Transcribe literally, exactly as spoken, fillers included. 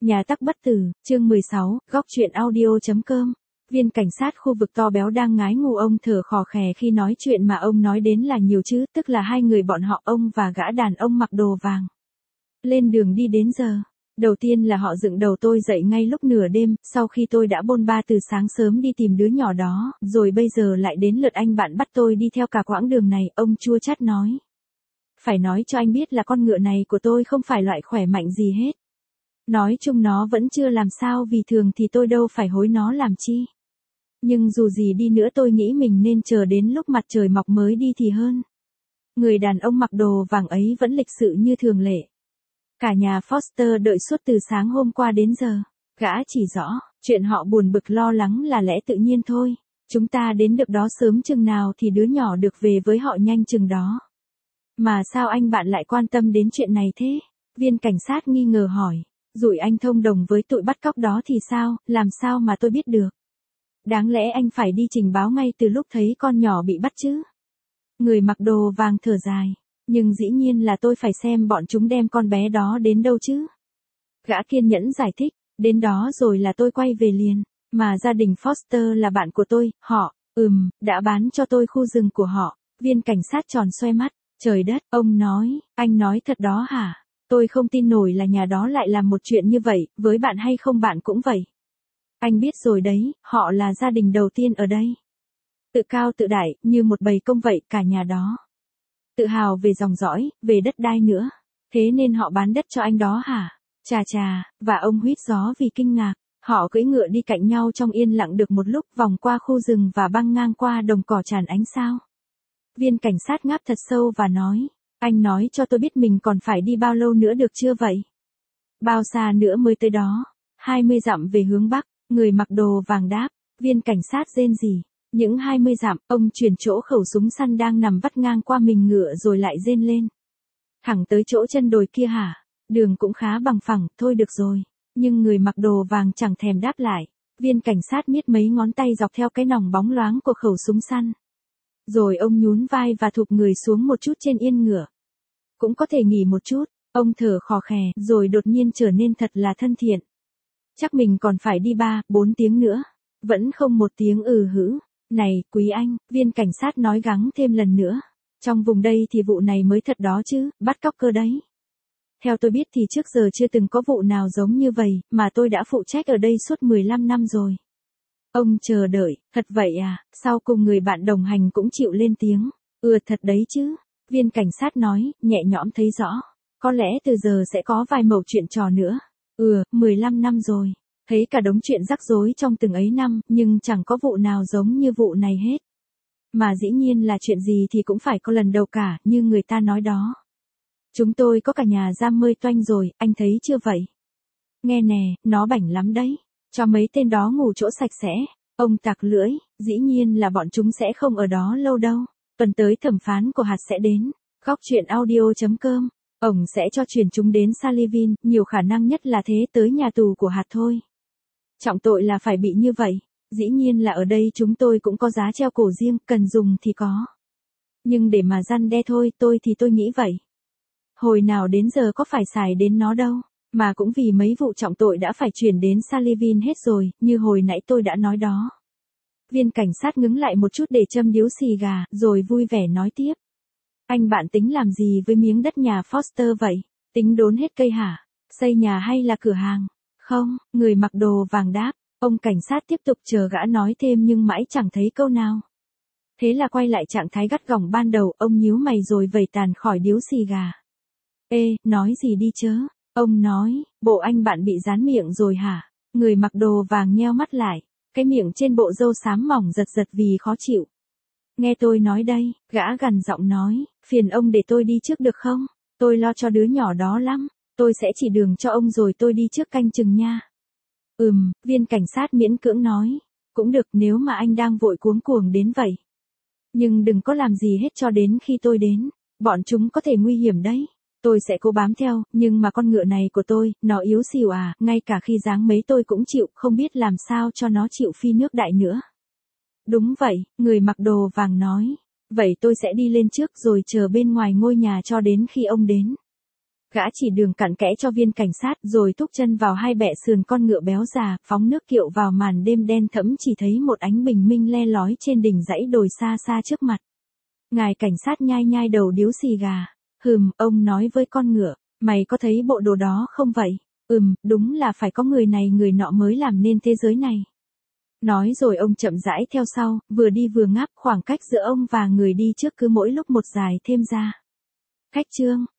Nhà tắc bất tử, chương mười sáu, góc truyện audio.com. Viên cảnh sát khu vực to béo đang ngái ngủ, ông thở khò khè khi nói chuyện mà ông nói đến là nhiều chứ, tức là hai người bọn họ, ông và gã đàn ông mặc đồ vàng. Lên đường đi đến giờ. Đầu tiên là họ dựng đầu tôi dậy ngay lúc nửa đêm, sau khi tôi đã bôn ba từ sáng sớm đi tìm đứa nhỏ đó, rồi bây giờ lại đến lượt anh bạn bắt tôi đi theo cả quãng đường này, ông chua chát nói. Phải nói cho anh biết là con ngựa này của tôi không phải loại khỏe mạnh gì hết. Nói chung nó vẫn chưa làm sao, vì thường thì tôi đâu phải hối nó làm chi. Nhưng dù gì đi nữa tôi nghĩ mình nên chờ đến lúc mặt trời mọc mới đi thì hơn. Người đàn ông mặc đồ vàng ấy vẫn lịch sự như thường lệ. Cả nhà Foster đợi suốt từ sáng hôm qua đến giờ. Gã chỉ rõ, chuyện họ buồn bực lo lắng là lẽ tự nhiên thôi. Chúng ta đến được đó sớm chừng nào thì đứa nhỏ được về với họ nhanh chừng đó. Mà sao anh bạn lại quan tâm đến chuyện này thế? Viên cảnh sát nghi ngờ hỏi. Rủi anh thông đồng với tụi bắt cóc đó thì sao, làm sao mà tôi biết được? Đáng lẽ anh phải đi trình báo ngay từ lúc thấy con nhỏ bị bắt chứ? Người mặc đồ vàng thở dài. Nhưng dĩ nhiên là tôi phải xem bọn chúng đem con bé đó đến đâu chứ. Gã kiên nhẫn giải thích, đến đó rồi là tôi quay về liền. Mà gia đình Foster là bạn của tôi, họ, ừm, đã bán cho tôi khu rừng của họ. Viên cảnh sát tròn xoe mắt, trời đất, ông nói, anh nói thật đó hả? Tôi không tin nổi là nhà đó lại làm một chuyện như vậy, với bạn hay không bạn cũng vậy. Anh biết rồi đấy, họ là gia đình đầu tiên ở đây. Tự cao tự đại, như một bầy công vậy, cả nhà đó. Tự hào về dòng dõi, về đất đai nữa. Thế nên họ bán đất cho anh đó hả? Chà chà, và ông huýt gió vì kinh ngạc. Họ cưỡi ngựa đi cạnh nhau trong yên lặng được một lúc, vòng qua khu rừng và băng ngang qua đồng cỏ tràn ánh sao. Viên cảnh sát ngáp thật sâu và nói. Anh nói cho tôi biết mình còn phải đi bao lâu nữa được chưa vậy? Bao xa nữa mới tới đó? hai mươi dặm về hướng Bắc, người mặc đồ vàng đáp. Viên cảnh sát rên rỉ. Những hai mươi dặm, ông chuyển chỗ khẩu súng săn đang nằm vắt ngang qua mình ngựa rồi lại rên lên. Thẳng tới chỗ chân đồi kia hả? Đường cũng khá bằng phẳng, thôi được rồi. Nhưng người mặc đồ vàng chẳng thèm đáp lại. Viên cảnh sát miết mấy ngón tay dọc theo cái nòng bóng loáng của khẩu súng săn. Rồi ông nhún vai và thụp người xuống một chút trên yên ngựa. Cũng có thể nghỉ một chút, ông thở khò khè, rồi đột nhiên trở nên thật là thân thiện. Chắc mình còn phải đi ba, bốn tiếng nữa. Vẫn không một tiếng ừ hử. Này, quý anh, viên cảnh sát nói gắng thêm lần nữa. Trong vùng đây thì vụ này mới thật đó chứ, bắt cóc cơ đấy. Theo tôi biết thì trước giờ chưa từng có vụ nào giống như vậy, mà tôi đã phụ trách ở đây suốt mười lăm năm rồi. Ông chờ đợi, thật vậy à, sau cùng người bạn đồng hành cũng chịu lên tiếng. Ừ thật đấy chứ. Viên cảnh sát nói, nhẹ nhõm thấy rõ. Có lẽ từ giờ sẽ có vài mẩu chuyện trò nữa. Ừ, mười lăm năm rồi. Thấy cả đống chuyện rắc rối trong từng ấy năm, nhưng chẳng có vụ nào giống như vụ này hết. Mà dĩ nhiên là chuyện gì thì cũng phải có lần đầu cả, như người ta nói đó. Chúng tôi có cả nhà giam mơi toanh rồi, anh thấy chưa vậy? Nghe nè, nó bảnh lắm đấy. Cho mấy tên đó ngủ chỗ sạch sẽ. Ông tặc lưỡi, dĩ nhiên là bọn chúng sẽ không ở đó lâu đâu. Tuần tới thẩm phán của hạt sẽ đến. Góc truyện audio.com. Ông sẽ cho chuyển chúng đến Sullivan, nhiều khả năng nhất là thế, tới nhà tù của hạt thôi. Trọng tội là phải bị như vậy. Dĩ nhiên là ở đây chúng tôi cũng có giá treo cổ riêng, cần dùng thì có. Nhưng để mà răn đe thôi, tôi thì tôi nghĩ vậy. Hồi nào đến giờ có phải xài đến nó đâu. Mà cũng vì mấy vụ trọng tội đã phải chuyển đến Sullivan hết rồi, như hồi nãy tôi đã nói đó. Viên cảnh sát ngứng lại một chút để châm điếu xì gà, rồi vui vẻ nói tiếp. Anh bạn tính làm gì với miếng đất nhà Foster vậy? Tính đốn hết cây hả? Xây nhà hay là cửa hàng? Không, người mặc đồ vàng đáp. Ông cảnh sát tiếp tục chờ gã nói thêm nhưng mãi chẳng thấy câu nào. Thế là quay lại trạng thái gắt gỏng ban đầu, ông nhíu mày rồi vẩy tàn khỏi điếu xì gà. Ê, nói gì đi chớ? Ông nói, bộ anh bạn bị dán miệng rồi hả? Người mặc đồ vàng nheo mắt lại. Cái miệng trên bộ râu xám mỏng giật giật vì khó chịu. Nghe tôi nói đây, gã gằn giọng nói, phiền ông để tôi đi trước được không? Tôi lo cho đứa nhỏ đó lắm, tôi sẽ chỉ đường cho ông rồi tôi đi trước canh chừng nha. Ừm, viên cảnh sát miễn cưỡng nói, cũng được nếu mà anh đang vội cuống cuồng đến vậy. Nhưng đừng có làm gì hết cho đến khi tôi đến, bọn chúng có thể nguy hiểm đấy. Tôi sẽ cố bám theo, nhưng mà con ngựa này của tôi, nó yếu xìu à, ngay cả khi dáng mấy tôi cũng chịu, không biết làm sao cho nó chịu phi nước đại nữa. Đúng vậy, người mặc đồ vàng nói. Vậy tôi sẽ đi lên trước rồi chờ bên ngoài ngôi nhà cho đến khi ông đến. Gã chỉ đường cặn kẽ cho viên cảnh sát rồi thúc chân vào hai bẹ sườn con ngựa béo già, phóng nước kiệu vào màn đêm đen thẫm chỉ thấy một ánh bình minh le lói trên đỉnh dãy đồi xa xa trước mặt. Ngài cảnh sát nhai nhai đầu điếu xì gà. Hừm, ông nói với con ngựa, mày có thấy bộ đồ đó không vậy? Ừm, đúng là phải có người này người nọ mới làm nên thế giới này. Nói rồi ông chậm rãi theo sau, vừa đi vừa ngáp, khoảng cách giữa ông và người đi trước cứ mỗi lúc một dài thêm ra. Khách trương.